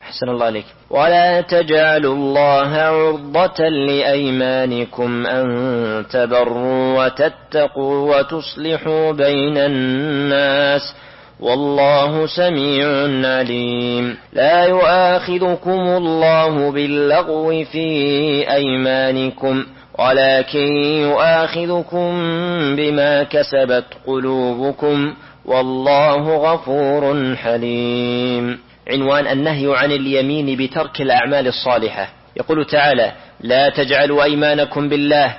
أحسن الله عليك. ولا تجعلوا الله عرضة لأيمانكم أن تبروا وتتقوا وتصلحوا بين الناس والله سميع عليم. لا يؤاخذكم الله باللغو في أيمانكم ولكن يؤاخذكم بما كسبت قلوبكم والله غفور حليم. عنوان: النهي عن اليمين بترك الأعمال الصالحة. يقول تعالى: لا تجعلوا أيمانكم بالله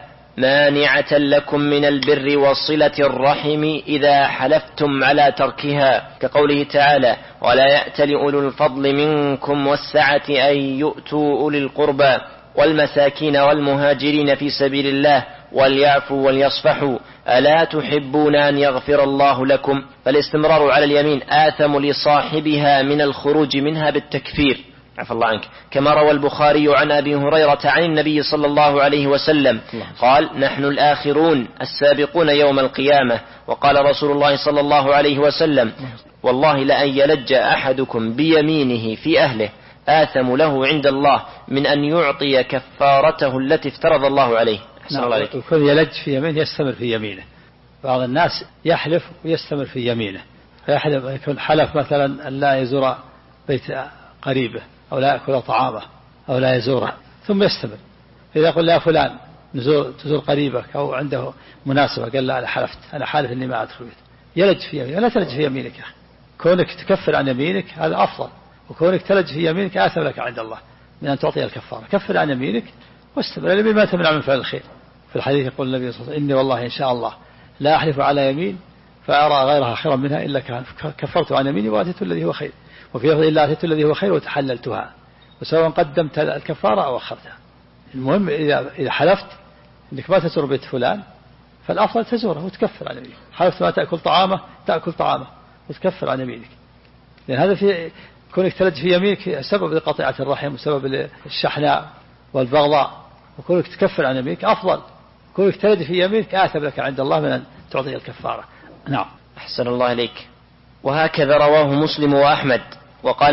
مانعة لكم من البر وصلة الرحم إذا حلفتم على تركها، كقوله تعالى: ولا يأتل أولو الفضل منكم والسعة أن يؤتوا أولي القربى والمساكين والمهاجرين في سبيل الله وليعفوا وليصفحوا ألا تحبون أن يغفر الله لكم. فالاستمرار على اليمين آثم لصاحبها من الخروج منها بالتكفير، عفى الله عنك، كما روى البخاري عن أبي هريرة عن النبي صلى الله عليه وسلم قال: نحن الآخرون السابقون يوم القيامة. وقال رسول الله صلى الله عليه وسلم: والله لأن يلج أحدكم بيمينه في أهله آثم له عند الله من أن يعطي كفارته التي افترض الله عليه. يكون يلج في يمينه يستمر في يمينه. بعض الناس يحلف ويستمر في يمينه، فيحلف يكون حلف مثلا أن لا يزور بيت قريبه أو لا يأكل طعامه أو لا يزوره، ثم يستمر. إذا يقول لا فلان تزور قريبك أو عنده مناسبة، قال لا أنا حلفت، أنا حالف إني ما أدخل بيت، يلج في يمينه. لا تلج في يمينك يا أخي، كونك تكفر عن يمينك هذا أفضل، وكونك تلج في يمينك آثم لك عند الله من أن تعطي الكفارة. كفر عن يمينك واستمر، اليمين ما تمنع من فعل الخير. في الحديث يقول النبي صلى الله عليه وسلم: إني والله إن شاء الله لا أحلف على يمين فأرى غيرها خيرا منها إلا كفرت عن يميني وأتيت الذي هو خير، وفي لفظ إلا أتيت الذي هو خير وتحللتها، وسواء قدمت الكفارة أو أخرتها. المهم إذا حلفت إنك ما تزور بيت فلان فالأفضل تزوره وتكفر عن يمينك. حلفت ما تأكل طعامه تأكل طعامه وتكفر عن يمينك، لأن هذا في كونك تلج في يمينك سبب لقطيعة الرحم وسبب للشحناء والبغضاء، وكونك تكفر عن يمينك أفضل. كونك تلج في يمينك آثم لك عند الله من أن تعطي الكفارة. نعم. أحسن الله إليك. وهكذا رواه مسلم وأحمد. وقال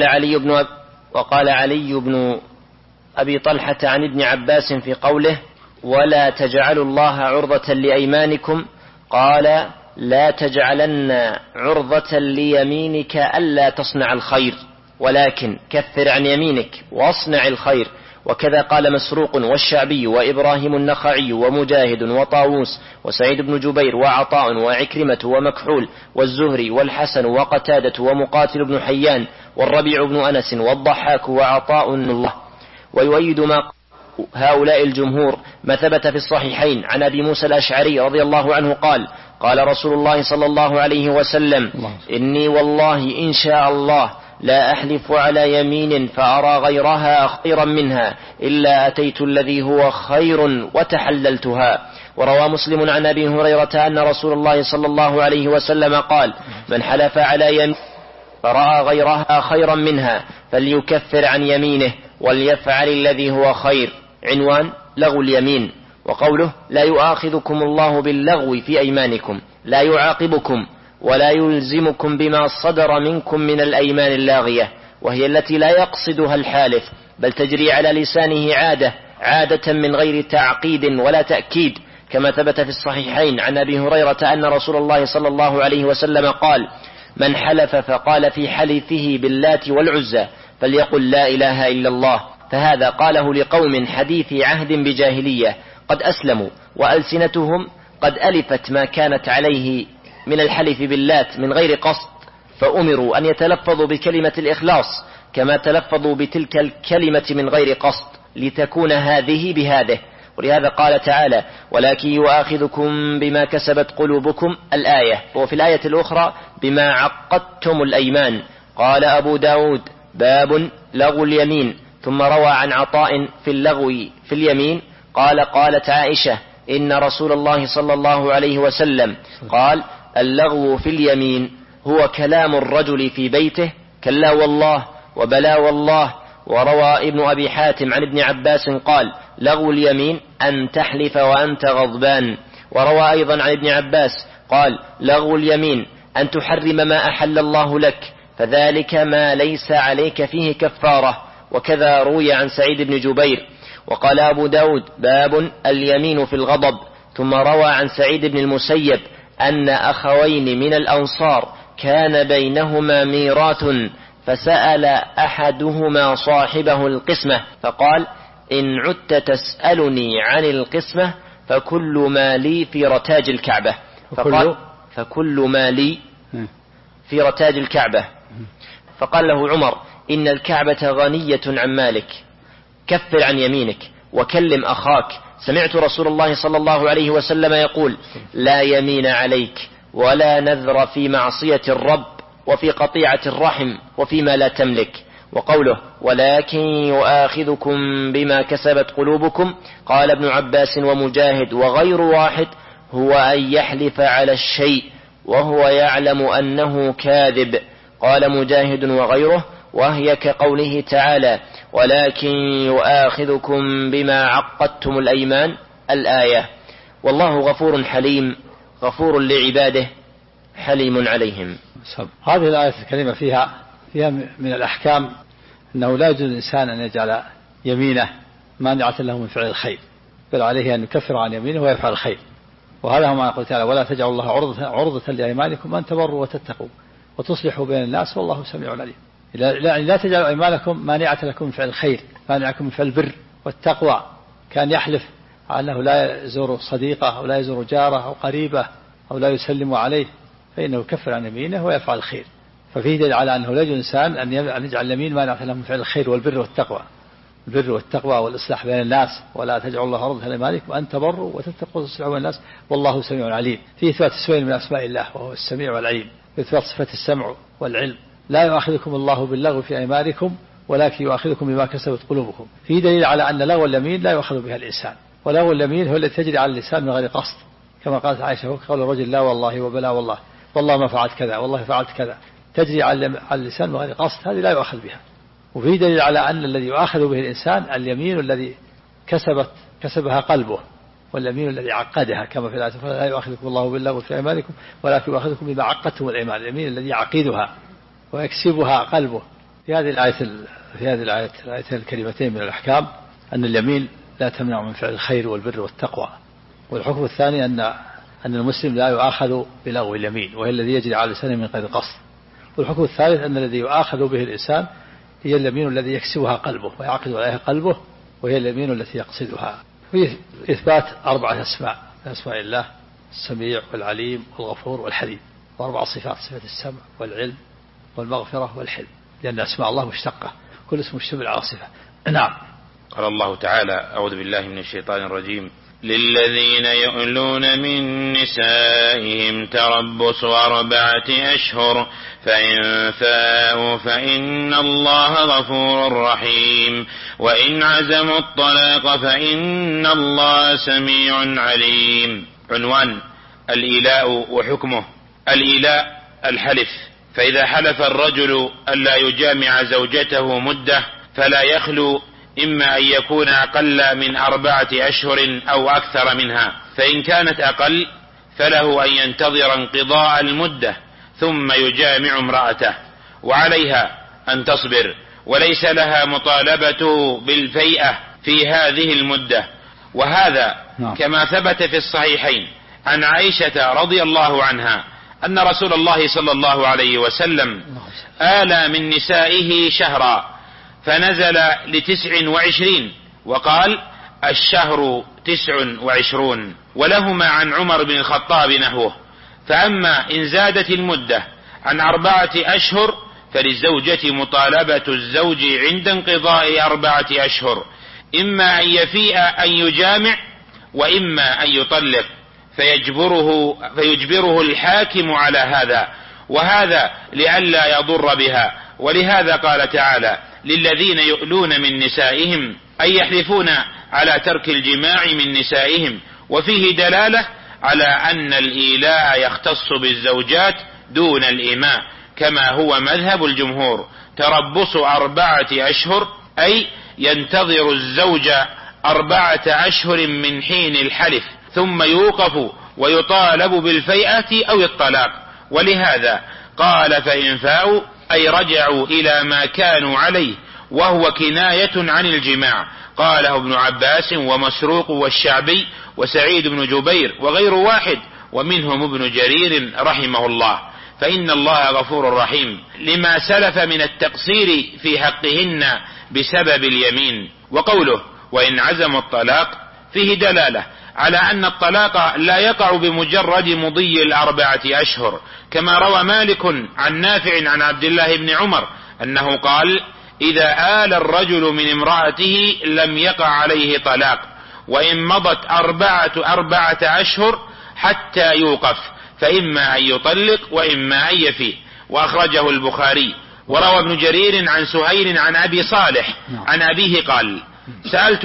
علي بن أبي طلحة عن ابن عباس في قوله: ولا تجعلوا الله عرضة لأيمانكم، قال: لا تجعلن عرضة ليمينك ألا تصنع الخير، ولكن كفر عن يمينك واصنع الخير. وكذا قال مسروق والشعبي وإبراهيم النخعي ومجاهد وطاووس وسعيد بن جبير وعطاء وعكرمة ومكحول والزهري والحسن وقتادة ومقاتل بن حيان والربيع بن أنس والضحاك وعطاء الله. ويؤيد ما هؤلاء الجمهور ما ثبت في الصحيحين عن أبي موسى الأشعري رضي الله عنه قال: قال رسول الله صلى الله عليه وسلم: إني والله إن شاء الله لا أحلف على يمين فأرى غيرها خيرا منها إلا أتيت الذي هو خير وتحللتها. وروى مسلم عن أبي هريرة أن رسول الله صلى الله عليه وسلم قال: من حلف على يمين فرأى غيرها خيرا منها فليكفر عن يمينه وليفعل الذي هو خير. عنوان: لغو اليمين. وقوله: لا يؤاخذكم الله باللغو في أيمانكم، لا يعاقبكم ولا يلزمكم بما صدر منكم من الأيمان اللاغية، وهي التي لا يقصدها الحالف بل تجري على لسانه عادة من غير تعقيد ولا تأكيد، كما ثبت في الصحيحين عن أبي هريرة أن رسول الله صلى الله عليه وسلم قال: من حلف فقال في حلفه باللات والعزى فليقل لا إله إلا الله، فهذا قاله لقوم حديث عهد بجاهلية قد أسلموا وألسنتهم قد ألفت ما كانت عليه من الحلف باللات من غير قصد، فأمروا أن يتلفظوا بكلمة الإخلاص كما تلفظوا بتلك الكلمة من غير قصد لتكون هذه بهذه. ولهذا قال تعالى: ولكن يؤاخذكم بما كسبت قلوبكم الآية. وفي الآية الأخرى: بما عقدتم الأيمان. قال أبو داود: باب لغو اليمين. ثم روى عن عطاء في اللغو في اليمين قال: قالت عائشة: إن رسول الله صلى الله عليه وسلم قال: اللغو في اليمين هو كلام الرجل في بيته كلا والله وبلا والله. وروى ابن أبي حاتم عن ابن عباس قال: لغو اليمين أن تحلف وأنت غضبان. وروى أيضا عن ابن عباس قال: لغو اليمين أن تحرم ما أحل الله لك فذلك ما ليس عليك فيه كفارة. وكذا روي عن سعيد بن جبير. وقال أبو داود: باب اليمين في الغضب. ثم روى عن سعيد بن المسيب أن أخوين من الأنصار كان بينهما ميراث، فسأل أحدهما صاحبه القسمة فقال: إن عدت تسألني عن القسمة فكل ما لي في رتاج الكعبة. فكل ما لي في رتاج الكعبة. فقال له عمر: إن الكعبة غنية عن مالك، كفر عن يمينك وكلم أخاك. سمعت رسول الله صلى الله عليه وسلم يقول: لا يمين عليك ولا نذر في معصية الرب وفي قطيعة الرحم وفيما لا تملك. وقوله: ولكن يؤاخذكم بما كسبت قلوبكم، قال ابن عباس ومجاهد وغير واحد: هو أن يحلف على الشيء وهو يعلم أنه كاذب. قال مجاهد وغيره: وهي كقوله تعالى: ولكن يؤاخذكم بما عقدتم الأيمان، الآية. والله غفور حليم، غفور لعباده حليم عليهم. هذه الآية الكريمة فيها من الأحكام أنه لا يجوز للإنسان أن يجعل يمينه مانعة له من فعل الخير، بل عليه أن يكفر عن يمينه ويفعل الخير. وهذا هو ما يقول تعالى: ولا تجعلوا الله عرضة لأيمانكم أن تبروا وتتقوا وتصلحوا بين الناس والله سميع عليم. لا تجعلوا أيمانكم مانعة لكم من فعل الخير، مانعكم من فعل البر والتقوى. كان يحلف أنه لا يزور صديقه أو لا يزور جاره أو قريبه أو لا يسلم عليه، فإنه يكفر عن يمينه ويفعل الخير. ففيه دليل على أنه لا يجوز الإنسان أن يجعل اليمين مانعة له من فعل الخير والبر والتقوى، البر والتقوى والإصلاح بين الناس. ولا تجعلوا الله عرضة لأيمانكم وأن تبروا وتتقوا وتصلحوا بين الناس والله سميع عليم. فيه إثبات اسمين من أسماء الله وهو السميع والعليم، إثبات صفة السمع والعلم. لا يؤاخذكم الله باللغو في أيمانكم ولكن يؤاخذكم بما كسبت قلوبكم. فيه دليل على أن لغو اليمين لا يؤخذ بها الإنسان، ولغو اليمين هو الذي تجري على اللسان من غير قصد، كما قالت عائشة: قول الرجل لا والله وبلا والله، والله ما فعلت كذا، والله فعلت كذا، تجري على اللسان من غير قصد، هذه لا يؤخذ بها. وفيه دليل على أن الذي يؤاخذ به الإنسان اليمين الذي كسبها قلبه، واليمين الذي عقدها، كما في الآية: لا يؤاخذكم الله باللغو في أيمانكم ولكن يؤاخذكم بما عقدتم الأيمان، اليمين الذي يعقدها ويكسبها قلبه. في هذه الآيتين الكريمتين من الأحكام أن اليمين لا تمنع من فعل الخير والبر والتقوى. والحكم الثاني أن المسلم لا يؤاخذ بلغو اليمين وهي الذي يجري على لسانه من غير قصد. والحكم الثالث أن الذي يؤاخذ به الإنسان هي اليمين الذي يكسبها قلبه ويعقد عليها قلبه، وهي اليمين التي يقصدها. في إثبات 4 أسماء من أسماء الله: السميع والعليم والغفور والحليم، و4 صفات: صفة السمع والعلم والمغفرة والحلم، لأن أسماء الله مشتقة، كل اسم مشتمل على صفة. نعم. قال الله تعالى: أعوذ بالله من الشيطان الرجيم: للذين يؤلون من نسائهم تربص 4 أشهر فإن فاءوا فإن الله غفور رحيم وإن عزموا الطلاق فإن الله سميع عليم. عنوان: الإيلاء وحكمه. الإيلاء الحلف، فإذا حلف الرجل ألا يجامع زوجته مدة فلا يخلو إما أن يكون أقل من 4 أشهر أو أكثر منها، فإن كانت أقل فله أن ينتظر انقضاء المدة ثم يجامع امرأته، وعليها أن تصبر، وليس لها مطالبة بالفيئة في هذه المدة. وهذا كما ثبت في الصحيحين عن عائشة رضي الله عنها أن رسول الله صلى الله عليه وسلم آلى من نسائه شهرا فنزل ل29 وقال: الشهر 29. ولهما عن عمر بن الخطاب نحوه. فأما إن زادت المدة عن 4 أشهر فللزوجة مطالبة الزوج عند انقضاء 4 أشهر، إما أن يفيء أن يجامع وإما أن يطلق، فيجبره الحاكم على هذا، وهذا لئلا يضر بها. ولهذا قال تعالى: للذين يؤلون من نسائهم أي يحلفون على ترك الجماع من نسائهم. وفيه دلالة على أن الإيلاء يختص بالزوجات دون الإماء كما هو مذهب الجمهور. تربص 4 أشهر أي ينتظر الزوج 4 أشهر من حين الحلف ثم يوقف ويطالب بالفيئة أو الطلاق. ولهذا قال: فإن فاءوا أي رجعوا إلى ما كانوا عليه، وهو كناية عن الجماع. قاله ابن عباس ومسروق والشعبي وسعيد بن جبير وغير واحد، ومنهم ابن جرير رحمه الله. فإن الله غفور رحيم لما سلف من التقصير في حقهن بسبب اليمين. وقوله وإن عزموا الطلاق فيه دلالة على أن الطلاق لا يقع بمجرد مضي 4 أشهر، كما روى مالك عن نافع عن عبد الله بن عمر أنه قال إذا آل الرجل من امرأته لم يقع عليه طلاق، وإن مضت 4 أشهر حتى يوقف، فإما أن يطلق وإما أن يفي. وأخرجه البخاري. وروى ابن جرير عن سهيل عن أبي صالح عن أبيه قال سألت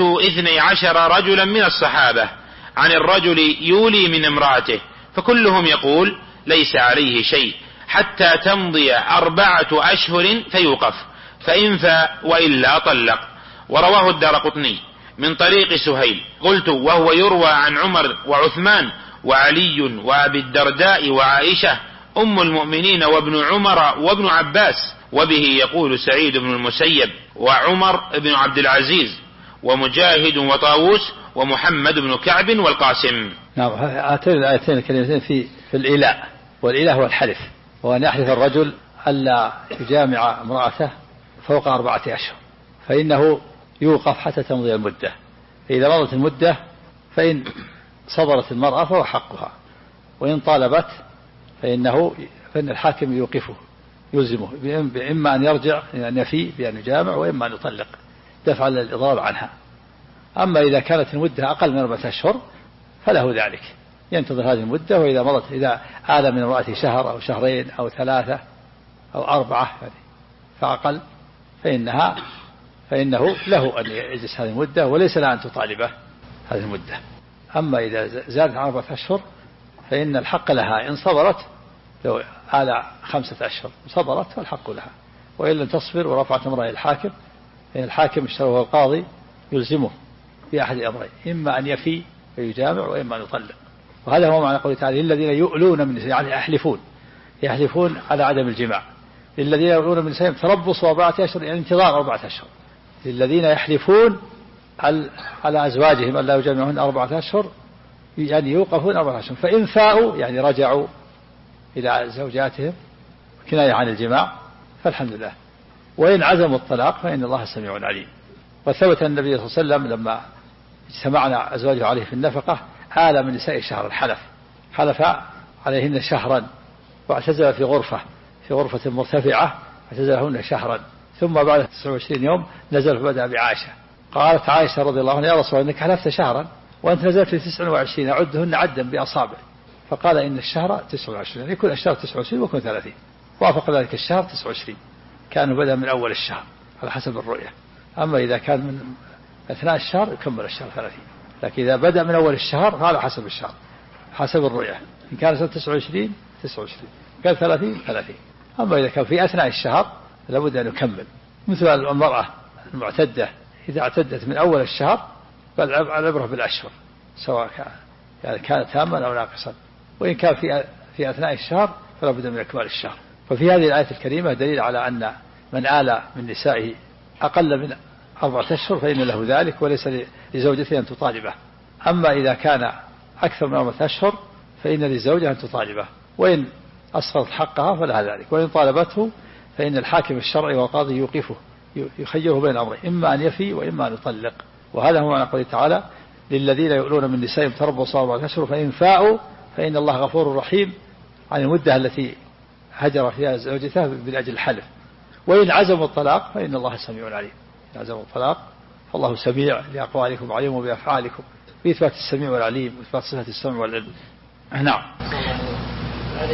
12 رجلا من الصحابة عن الرجل يولي من امرأته، فكلهم يقول ليس عليه شيء حتى تمضي 4 أشهر فيوقف، فإن فاء وإلا طلق. ورواه الدارقطني من طريق سهيل. قلت وهو يروى عن عمر وعثمان وعلي وأبي الدرداء وعائشة أم المؤمنين وابن عمر وابن عباس، وبه يقول سعيد بن المسيب وعمر بن عبد العزيز ومجاهد وطاووس ومحمد بن كعب والقاسم. نعم، هاتين الآيتين الكريمتين في الإيلاء، والإيلاء هو الحلف، وأن يحلف الرجل ألا يجامع امرأته فوق 4 أشهر، فإنه يوقف حتى تمضي المدة. فإذا مضت المدة فإن صبرت المرأة فهو حقها، وإن طالبت فإن الحاكم يوقفه يلزمه، إما أن يرجع أن يفي بأن يجامع، وإما أن يطلق دفعا للإضرار عنها. أما إذا كانت المدة أقل من 4 أشهر فله ذلك، ينتظر هذه المدة، وإذا مضت إذا آل من امرأته شهر أو 2 أو 3 أو 4 فأقل فإنه له أن يجلس هذه المدة، وليس لها أن تطالبه هذه المدة. أما إذا زادت عن 4 أشهر فإن الحق لها إن صبرت، لو آل 5 أشهر صبرت فالحق لها، وإن لم تصبر ورفعت امرأة الحاكم، فإن الحاكم اشترى القاضي يلزمه بأحد الأمرين، إما أن يفي ويجامع وإما أن يطلق. وهذا هو معنى قوله تعالى الذين يؤلون من نسائهم، يعني يحلفون على عدم الجماع. الذين يؤلون من نسائهم تربص 4 أشهر، يعني انتظار 4 أشهر. الذين يحلفون على أزواجهم ألا يجامعون 4 أشهر، يعني يوقفون 4 أشهر، فإن فاءوا يعني رجعوا إلى زوجاتهم كناية عن الجماع فالحمد لله. وإن عزموا الطلاق فإن الله سميع عليم. وثبت النبي صلى الله عليه وسلم لما اجتمعنا أزواجه عليه في النفقة آل من نساء شهرا، حلف عليهن شهرا، واعتزل في غرفة مرتفعة، اعتزلهن شهرا، ثم بعد 29 يوم نزل فبدأ بعائشة. قالت عائشة رضي الله عنها يا رسول الله إنك حلفت شهرا وأنت نزلت في 29 أعدهن عدا بأصابع، فقال إن الشهر 29، يعني يكون الشهر 29 ويكون 30. وافق ذلك الشهر 29، كانوا بدأ من أول الشهر على حسب الرؤية. أما إذا كان من أثناء الشهر يكمل الشهر 30، لكن إذا بدأ من أول الشهر فعلى حسب الشهر حسب الرؤية، إن كان سنة 29 كان 30. أما إذا كان في أثناء الشهر لابد أن يكمل. مثل المرأة المعتدة إذا اعتدت من أول الشهر فالعبرة بالأشهر، سواء كان تاما أو ناقصا، وإن كان في أثناء الشهر فلا بد من إكمال الشهر. ففي هذه الآية الكريمة دليل على أن من آل من نسائه أقل من 4 أشهر فإن له ذلك، وليس لزوجته أن تطالبه. أما إذا كان أكثر من 4 أشهر فإن للزوجة أن تطالبه، وإن أسقطت حقها فلها ذلك، وإن طالبته فإن الحاكم الشرعي والقاضي يوقفه، يخيره بين أمرين، إما أن يفي وإما أن يطلق. وهذا هو معنى قوله تعالى للذين يؤلون من نسائهم تربصوا 4 أشهر فإن فاءوا فإن الله غفور رحيم، عن المدة التي هجر فيها زوجته من أجل الحلف. وإن عزموا الطلاق فإن الله سميع عليم. إن عزموا الطلاق فالله سميع لأقوالكم عليم بأفعالكم، بإثبات السميع والعليم وإثبات صفة السمع والعلم. نعم. هذا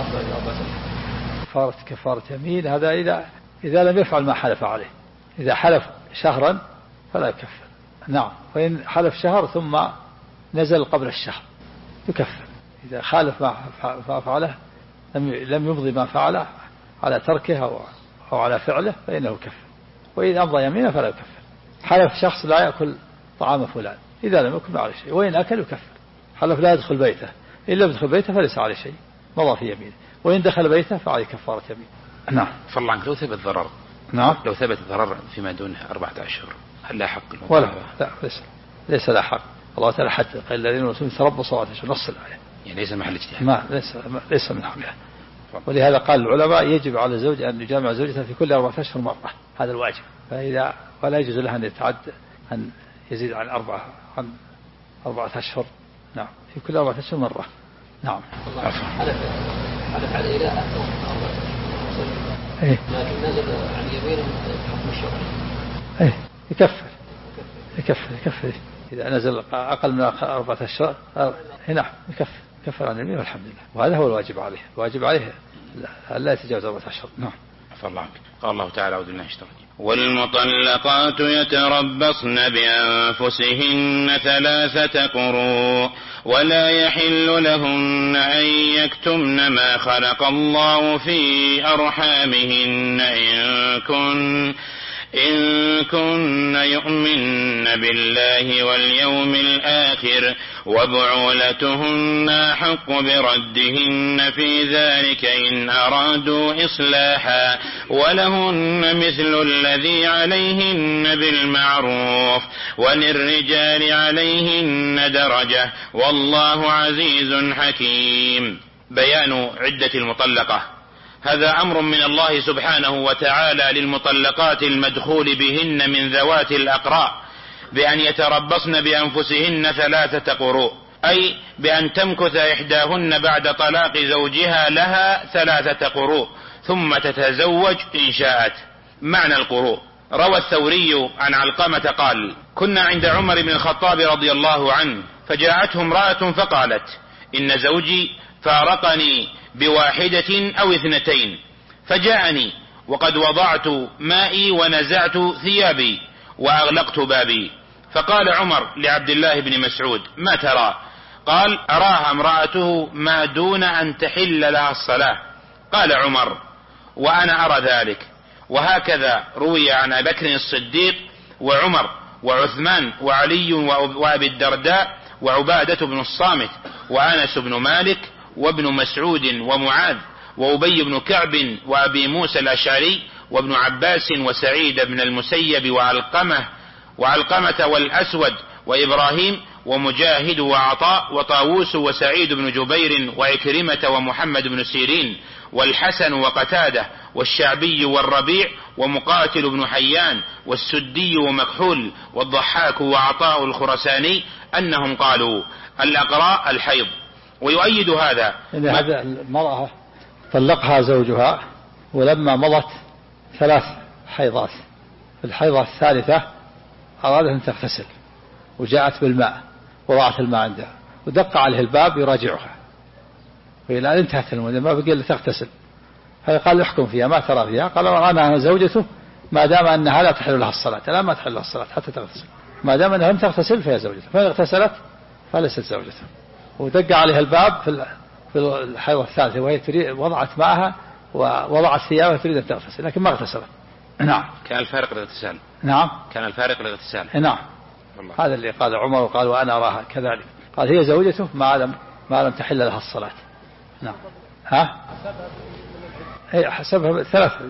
كفارة يمين، هذا إذا لم يفعل ما حلف عليه. إذا حلف شهرا فلا يكفر. نعم. وإن حلف شهر ثم نزل قبل الشهر يكفر. إذا خالف ما فعله لم يمضي ما فعله على تركه أو على فعله فإنه يكفر. وإذا أمضى يمينه فلا يكفر. حلف شخص لا يأكل طعام فلان، إذا لم يكن عليه شيء، وإن أكل يكفر. حلف لا يدخل بيته، إن لم يدخل بيته فليس عليه شيء، مضى في يمينه. وإن دخل بيته فعليه كفارة يمين. نعم. فالله عنك لو ثبت ضرر، نعم، لو ثبت ضرر فيما دون 4 أشهر هل لا حق ولا لا، ليس لا حق. الله تعالى حتى قال الذين يرسلون تربصوا 4 أشهر، نص الآية، يعني ليس محل اجتهاد، ما ليس من حقها. ولهذا قال العلماء يجب على الزوج أن يجامع زوجته في كل 4 أشهر مرة، هذا الواجب. فإذا ولا يجوز له أن يتعدى أن يزيد عن 4 أشهر. نعم، في كل 4 أشهر مرة. نعم. حلف على إله لكن نزل عن يمينه حكم الشرع. يكفر إذا نزل أقل من 4 أشهر. نعم، يكفر عن يمينه والحمد لله. وهذا هو الواجب عليه. الواجب عليه لا يتجاوز 4 أشهر. نعم. الله عنك. قال الله تعالى: أعوذ بالله من الشيطان الرجيم: والمطلقات يتربصن بأنفسهن 3 قروء ولا يحل لهن أن يكتمن ما خلق الله في أرحامهن إن كن يؤمن بالله واليوم الآخر وبعولتهن أحق بردهن في ذلك إن أرادوا إصلاحا ولهن مثل الذي عليهن بالمعروف وللرجال عليهن درجة والله عزيز حكيم. بيان عدة المطلقة. هذا أمر من الله سبحانه وتعالى للمطلقات المدخول بهن من ذوات الأقراء بأن يتربصن بأنفسهن 3 قروء، أي بأن تمكث إحداهن بعد طلاق زوجها لها 3 قروء ثم تتزوج إن شاءت. معنى القروء: روى الثوري عن علقمة قال: كنا عند عمر بن الخطاب رضي الله عنه فجاءته امرأة فقالت: إن زوجي فارقني ب1 أو 2، فجاءني وقد وضعت مائي ونزعت ثيابي وأغلقت بابي. فقال عمر لعبد الله بن مسعود: ما ترى؟ قال: أراها امرأته ما دون أن تحل لها الصلاة. قال عمر: وأنا أرى ذلك. وهكذا روي عن أبي بكر الصديق وعمر وعثمان وعلي وأبي الدرداء وعبادة بن الصامت وأنس بن مالك وابن مسعود ومعاذ وأبي بن كعب وأبي موسى الأشعري وابن عباس وسعيد بن المسيب وعلقمة والأسود وإبراهيم ومجاهد وعطاء وطاووس وسعيد بن جبير وعكرمة ومحمد بن سيرين والحسن وقتادة والشعبي والربيع ومقاتل بن حيان والسدي ومكحول والضحاك وعطاء الخرساني أنهم قالوا: الأقراء الحيض. ويؤيد هذا هذا المرأة طلقها زوجها ولما مضت 3 حيضات، في الحيضة الثالثة أرادت أن تغتسل وجاءت بالماء وضعت الماء عندها ودق عليه الباب يراجعها، وإلى أن انتهت المدة ما بقي إلا تغتسل. فقال: احكم فيها ما ترى فيها؟ قال: أنا زوجته ما دام أنها لا تحل لها الصلاة، لا ما تحل لها الصلاة حتى تغتسل، ما دام أنها لم تغتسل فهي زوجته، فإن اغتسلت فليست زوجته. ودق عليها الباب في الحيضة الثالثة وهي وضعت معها ووضعت ثيابها تريد أن تغتسل لكن ما اغتسلت. نعم. كان الفارق الاغتسال. نعم. كان الفارق الاغتسال. نعم. هذا اللي قال عمر وقال: وأنا أراها كذلك. قال: هي زوجته ما لم تحل لها الصلاة. نعم. هي حسبها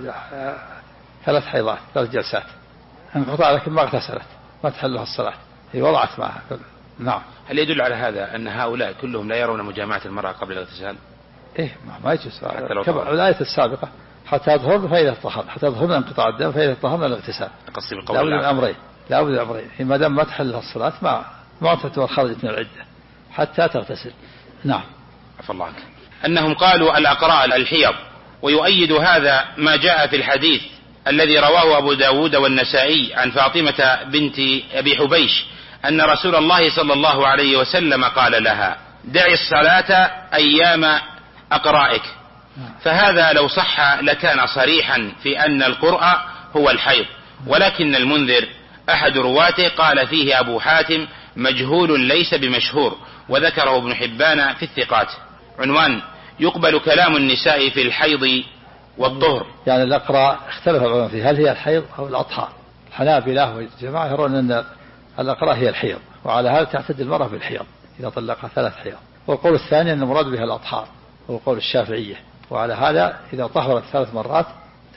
3 حيضات 3 جلسات انقطع لكن ما اغتسلت ما تحل لها الصلاة، هي وضعت معها. نعم. هل يدل على هذا أن هؤلاء كلهم لا يرون مجامعة المرأة قبل الاغتسال؟ ما يجوز. الآية السابقة حتى يظهرن فإذا طهرن، حتى يظهرن انقطاع الدم فإذا طهرن الاغتسال. لا بد من أمرين ما دام ما تحل لها الصلاة ما تعتبر خرجت من العدة حتى تغتسل. نعم. عفى الله عنك. أنهم قالوا الأقراء الحيض. ويؤيد هذا ما جاء في الحديث الذي رواه أبو داود والنسائي عن فاطمة بنت أبي حبيش أن رسول الله صلى الله عليه وسلم قال لها: دعي الصلاة أيام أقرائك. فهذا لو صح لكان صريحا في أن القرء هو الحيض، ولكن المنذر أحد رواته قال فيه أبو حاتم: مجهول ليس بمشهور، وذكره ابن حبان في الثقات. عنوان: يقبل كلام النساء في الحيض والطهر. يعني الأقراء اختلف العلماء فيه هل هي الحيض أو الأطهار. الحنابلة والجماعة يرون أن الأقراء هي الحيض، وعلى هذا تعتد المرأة بالحيض إذا طلقها 3 حيض. والقول الثاني أن المراد بها الأطهار، هو قول الشافعية، وعلى هذا إذا طهرت 3 مرات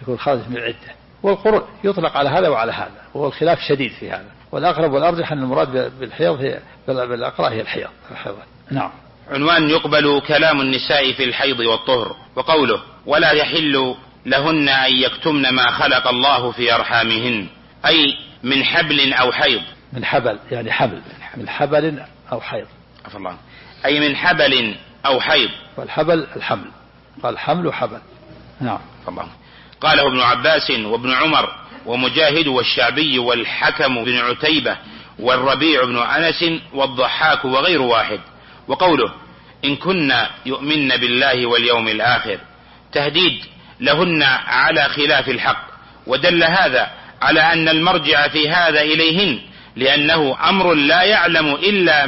تكون خارج من العدة. والقرء يطلق على هذا وعلى هذا، وهو الخلاف شديد في هذا، والأقرب والأرجح أن المراد بالحيض هي بالأقراء هي الحيض. نعم. عنوان: يقبل كلام النساء في الحيض والطهر. وقوله: ولا يحل لهن أن يكتمن ما خلق الله في أرحامهن، أي من حبل أو حيض. من حبل يعني حبل، من حبل أو حيض. عفى الله. أي من حبل أو حيض. والحبل الحمل، قال حمل وحبل. نعم. الله. قاله ابن عباس وابن عمر ومجاهد والشعبي والحكم بن عتيبة والربيع بن أنس والضحاك وغير واحد. وقوله: إن كنا يؤمن بالله واليوم الآخر، تهديد لهن على خلاف الحق. ودل هذا على أن المرجع في هذا إليهن، لأنه أمر لا يعلم إلا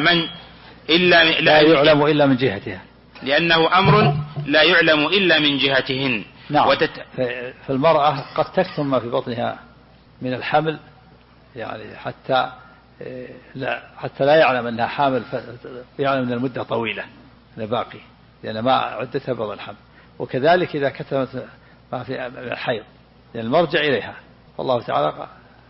من جهتها، لأنه أمر لا يعلم إلا من جهتهن. نعم. فالمرأة قد تكتم ما في بطنها من الحمل، يعني حتى لا يعلم أنها حامل، يعلم أن المدة طويلة باقي، لأن ما عدتها بطن الحمل. وكذلك إذا كتمت ما في الحيض، لأن المرجع إليها، فالله تعالى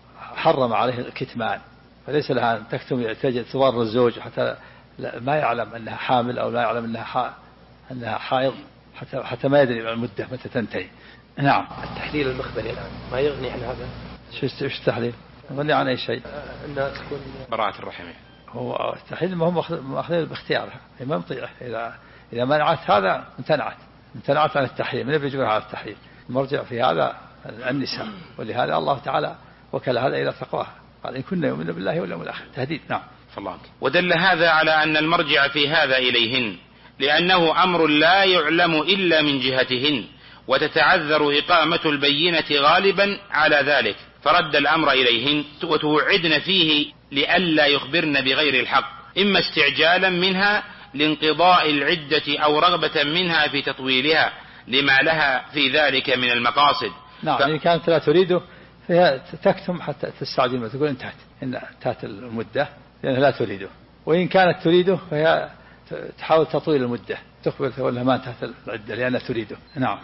حرم عليه الكتمان، فليس لها أن تكتم تجد ثوار الزوج حتى ما يعلم أنها حامل، أو لا يعلم أنها حائض، حتى ما يدري المدة متى تنتهي. نعم. التحليل المخبري الآن ما يغني عن هذا. شو التحليل؟ يغني عن أي شيء؟ أنها تكون براءة الرحم. هو التحليل ما هم مأخذين باختيارها، ما مطيعه. إذا منعت هذا امتنعت عن التحليل، من يجبرها على التحليل؟ المرجع في هذا النساء، ولهذا الله تعالى وكل هذا إلى تقواها، قال: إن كنا يؤمن بالله واليوم الآخر، تهديد. نعم. ودل هذا على أن المرجع في هذا إليهن، لأنه أمر لا يعلم إلا من جهتهن، وتتعذر إقامة البينة غالبا على ذلك، فرد الأمر إليهن وتوعدن فيه لئلا يخبرن بغير الحق، إما استعجالا منها لانقضاء العدة أو رغبة منها في تطويلها لما لها في ذلك من المقاصد. نعم. إن كانت لا تريده فهي تكتم حتى تستعجل، ما تقول انتهت المدة لأنها لا تريده، وإن كانت تريده فهي تحاول تطويل المدة، تخبر تقول لها ما انتهت العدة لأنها تريده. نعم.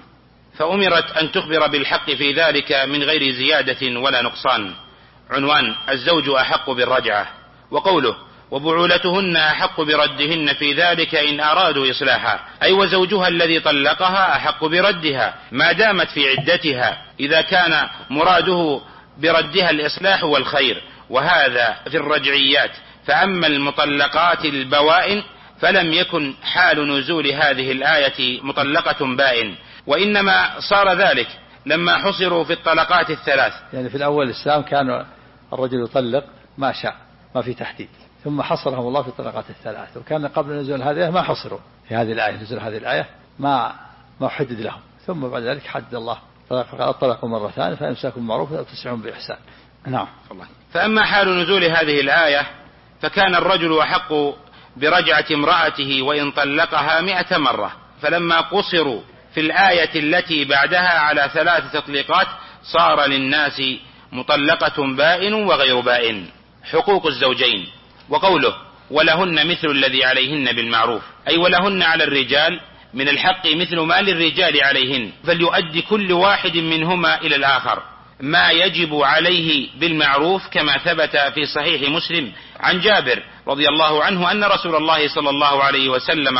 فأمرت أن تخبر بالحق في ذلك من غير زيادة ولا نقصان. عنوان: الزوج أحق بالرجعة. وقوله: وبعولتهن أحق بردهن في ذلك إن أرادوا إصلاحا، أي وزوجها الذي طلقها أحق بردها ما دامت في عدتها، إذا كان مراده بردها الإصلاح والخير، وهذا في الرجعيات. فأما المطلقات البوائن فلم يكن حال نزول هذه الآية مطلقة بائن، وإنما صار ذلك لما حصروا في الطلقات الثلاث. يعني في الأول الإسلام كان الرجل يطلق ما شاء، ما في تحديد، ثم حصرهم الله في الطلقات الثلاث. وكان قبل نزول هذه الآية ما حصروا في هذه الآية، نزول هذه الآية ما حدد لهم، ثم بعد ذلك حدد الله الطلاق مرتان، فإمساك بالمعروف أو تسريح بإحسان. نعم. فأما حال نزول هذه الآية فكان الرجل أحق برجعة امرأته وإن طلقها 100 مرة، فلما قصروا في الآية التي بعدها على 3 تطليقات صار للناس مطلقة بائن وغير بائن. حقوق الزوجين. وقوله: ولهن مثل الذي عليهن بالمعروف، أي ولهن على الرجال من الحق مثل ما للرجال عليهن، فليؤدي كل واحد منهما إلى الآخر ما يجب عليه بالمعروف، كما ثبت في صحيح مسلم عن جابر رضي الله عنه أن رسول الله صلى الله عليه وسلم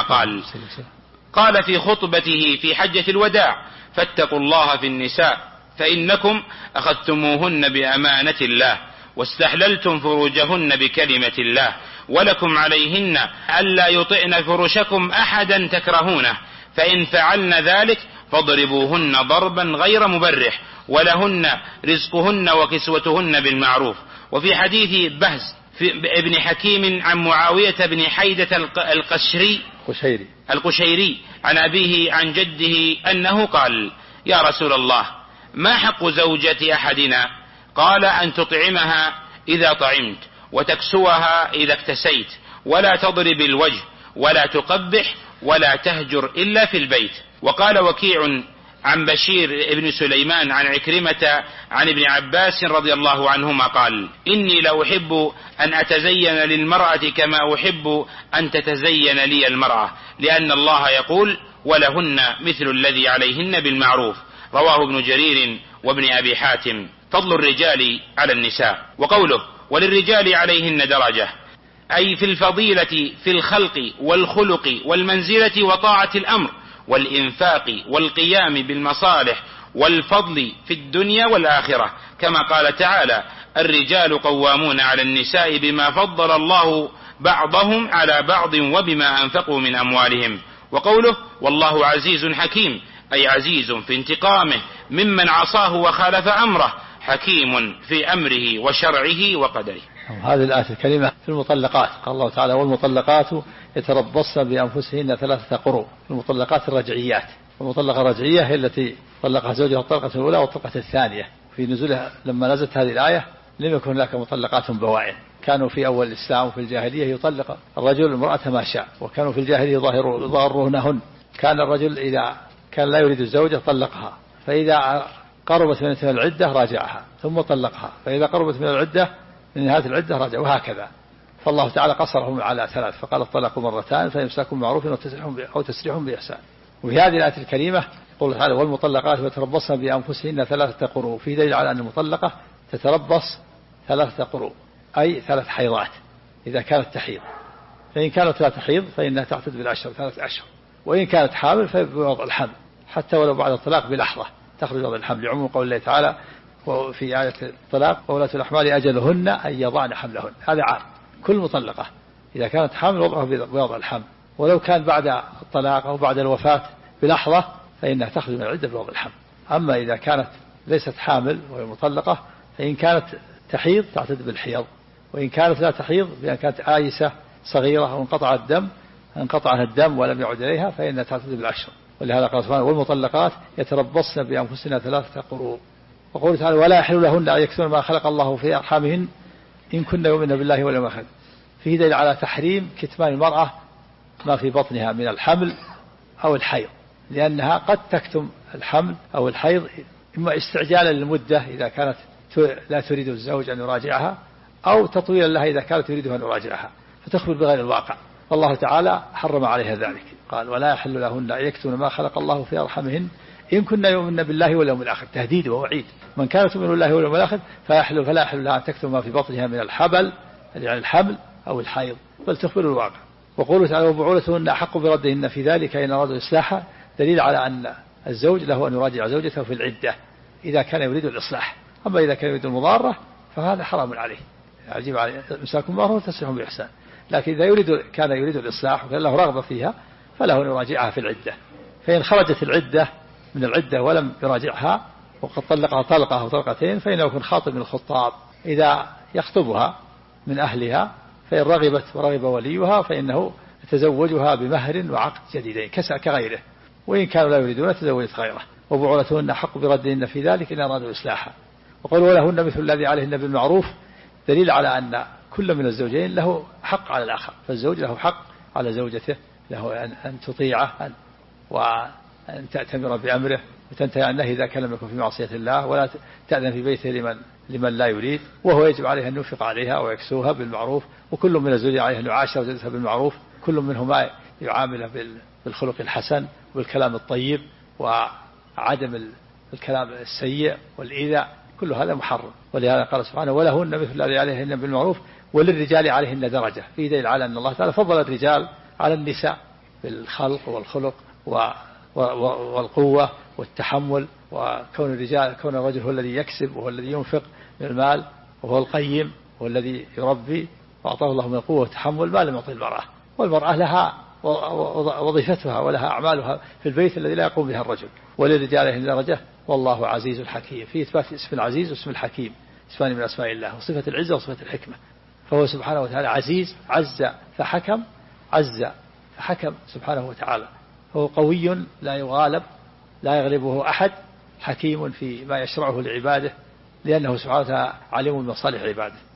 قال في خطبته في حجة الوداع: فاتقوا الله في النساء، فإنكم أخذتموهن بأمانة الله واستحللتم فروجهن بكلمة الله، ولكم عليهن ألا يطئن فرشكم أحدا تكرهونه، فإن فعلن ذلك فاضربوهن ضربا غير مبرح، ولهن رزقهن وكسوتهن بالمعروف. وفي حديث بهز ابن حكيم عن معاوية بن حيدة القشيري عن أبيه عن جده أنه قال: يا رسول الله، ما حق زوجة أحدنا؟ قال: أن تطعمها إذا طعمت، وتكسوها إذا اكتسيت، ولا تضرب الوجه، ولا تقبح، ولا تهجر إلا في البيت. وقال وكيع عن بشير ابن سليمان عن عكرمة عن ابن عباس رضي الله عنهما قال: إني لأحب أن أتزين للمرأة كما أحب أن تتزين لي المرأة، لأن الله يقول: ولهن مثل الذي عليهن بالمعروف. رواه ابن جرير وابن أبي حاتم فضل الرجال على النساء. وقوله وللرجال عليهن درجة أي في الفضيلة في الخلق والخلق والمنزلة وطاعة الأمر والإنفاق والقيام بالمصالح والفضل في الدنيا والآخرة، كما قال تعالى الرجال قوامون على النساء بما فضل الله بعضهم على بعض وبما أنفقوا من أموالهم. وقوله والله عزيز حكيم أي عزيز في انتقامه ممن عصاه وخالف أمره، حكيم في أمره وشرعه وقدره. هذه الآية الكريمة في المطلقات، قال الله تعالى والمطلقات يتربصن بأنفسهن 3 قروء. المطلقات الرجعيات، والمطلقة الرجعية هي التي طلقها زوجها الطلقة الأولى والطلقة الثانية. في نزولها لما نزلت هذه الآية لم يكن هناك مطلقات بوائن، كانوا في أول الإسلام وفي الجاهلية يطلق الرجل المرأة ما شاء، وكانوا في الجاهلية يضارونهن. كان الرجل إذا كان لا يريد الزوجة طلقها، فإذا قربت من العدة راجعها ثم طلقها، فإذا قربت من العدة من نهاية العدة راجع، وهكذا. فالله تعالى قصرهم على 3، فقال الطلاق مرتان فإمساك بمعروف أو تسريح بإحسان. وفي هذه الآية الكريمة قال تعالى والمطلقات يتربصن بأنفسهن 3 قروء، في دليل على أن المطلقة تتربص 3 قروء أي 3 حيضات إذا كانت تحيض. فإن كانت لا تحيض فإنها تعتد بالعشر 3 أشهر، وإن كانت حامل فبوضع الحمل حتى ولو بعد الطلاق بلحظة تخرج وضع الحمل، لعموم قول الله تعالى وفي آية الطلاق وولاة الأحمال أجلهن أن يضعن حملهن. هذا عام، كل مطلقة إذا كانت حامل وضعها بوضع الحمل، ولو كان بعد الطلاق أو بعد الوفاة بلحظة فإنها تخرج من العدة بوضع الحمل. أما إذا كانت ليست حامل وهي مطلقة فإن كانت تحيض تعتد بالحيض، وإن كانت لا تحيض بأن كانت آيسة صغيرة وانقطع الدم ولم يعد إليها فإنها تعتد بالعشر. ولهذا قال سبحانه والمطلقات يتربصن بأنفسهن 3 قروء. وقوله تعالى ولا يحل لهن أن يكتمن ما خلق الله في أرحامهن إن كن يؤمن بالله واليوم الآخر. فيه دليل على تحريم كتمان المرأة ما في بطنها من الحمل أو الحيض، لأنها قد تكتم الحمل أو الحيض إما استعجالا للمدة إذا كانت لا تريد الزوج أن يراجعها، أو تطويلا لها إذا كانت تريد أن يراجعها فتخبر بغير الواقع. فالله تعالى حرم عليها ذلك، قال ولا يحل لهن أن يكتمن ما خلق الله في أرحامهن إن كنا يؤمن بالله واليوم الآخر. تهديد ووعيد، من كانت تؤمن بالله واليوم الآخر فلا يحل لها أن تكتم ما في بطنها من الحبل يعني الحمل أو الحيض، بل تخبر الواقع. وقوله تعالى وبعولتهن أحق بردهن في ذلك إن أرادوا إصلاحا، دليل على أن الزوج له أن يراجع زوجته في العدة إذا كان يريد الإصلاح. أما إذا كان يريد المضارة فهذا حرام عليه، يجب عليه إمساك بمعروف وتسريح بإحسان. لكن إذا كان يريد الإصلاح وكان له رغبة فيها فله أن يراجعها في العدة. فإن خرجت العدة من العدة ولم يراجعها وقد طلقها طلقة أو طلقتين فإنه يكون خاطب من الخطاب إذا يخطبها من أهلها، فإن رغبت ورغب وليها فإنه يتزوجها بمهر وعقد جديدين كغيره، وإن كانوا لا يريدون تزوجت غيره. وبعولتهن حق بردهن في ذلك إن أرادوا إصلاحا. وقالوا ولهن مثل الذي عليهن بالمعروف، دليل على أن كل من الزوجين له حق على الآخر، فالزوج له حق على زوجته، له أن تطيعه وأن تأتمر بأمره وتنتهي عن نهيه إذا كان لم يكن في معصية الله، ولا تأذن في بيته لمن لا يريد. وهو يجب عليه أن ينفق عليها ويكسوها بالمعروف، وكل من الزوجين عليه أن يعاشر زوجته بالمعروف، كل منهما يعامله بالخلق الحسن والكلام الطيب وعدم الكلام السيء والإيذاء، كل هذا محرم. ولهذا قال سبحانه ولهن مثل الذي عليهن بالمعروف وللرجال عليهن درجة. في دليل على أن الله تعالى فضل الرجال على النساء بالخلق والخلق والقوة والتحمل، وكون الرجل هو الذي يكسب وهو الذي ينفق من المال وهو القيم وهو الذي يربي، وأعطاه الله من القوة والتحمل ما لم يعطي المرأة. والمرأة لها وظيفتها ولها أعمالها في البيت الذي لا يقوم بها الرجل. وللرجال عليهن درجة والله عزيز حكيم. في إثبات اسم العزيز واسم الحكيم، اسمان من أسماء الله، وصفة العزة وصفة الحكمة. فهو سبحانه وتعالى عزيز، عز فحكم سبحانه وتعالى. هو قوي لا يغالب لا يغلبه أحد، حكيم فيما يشرعه لعباده، لأنه سبحانه وتعالى عليم بمصالح عباده.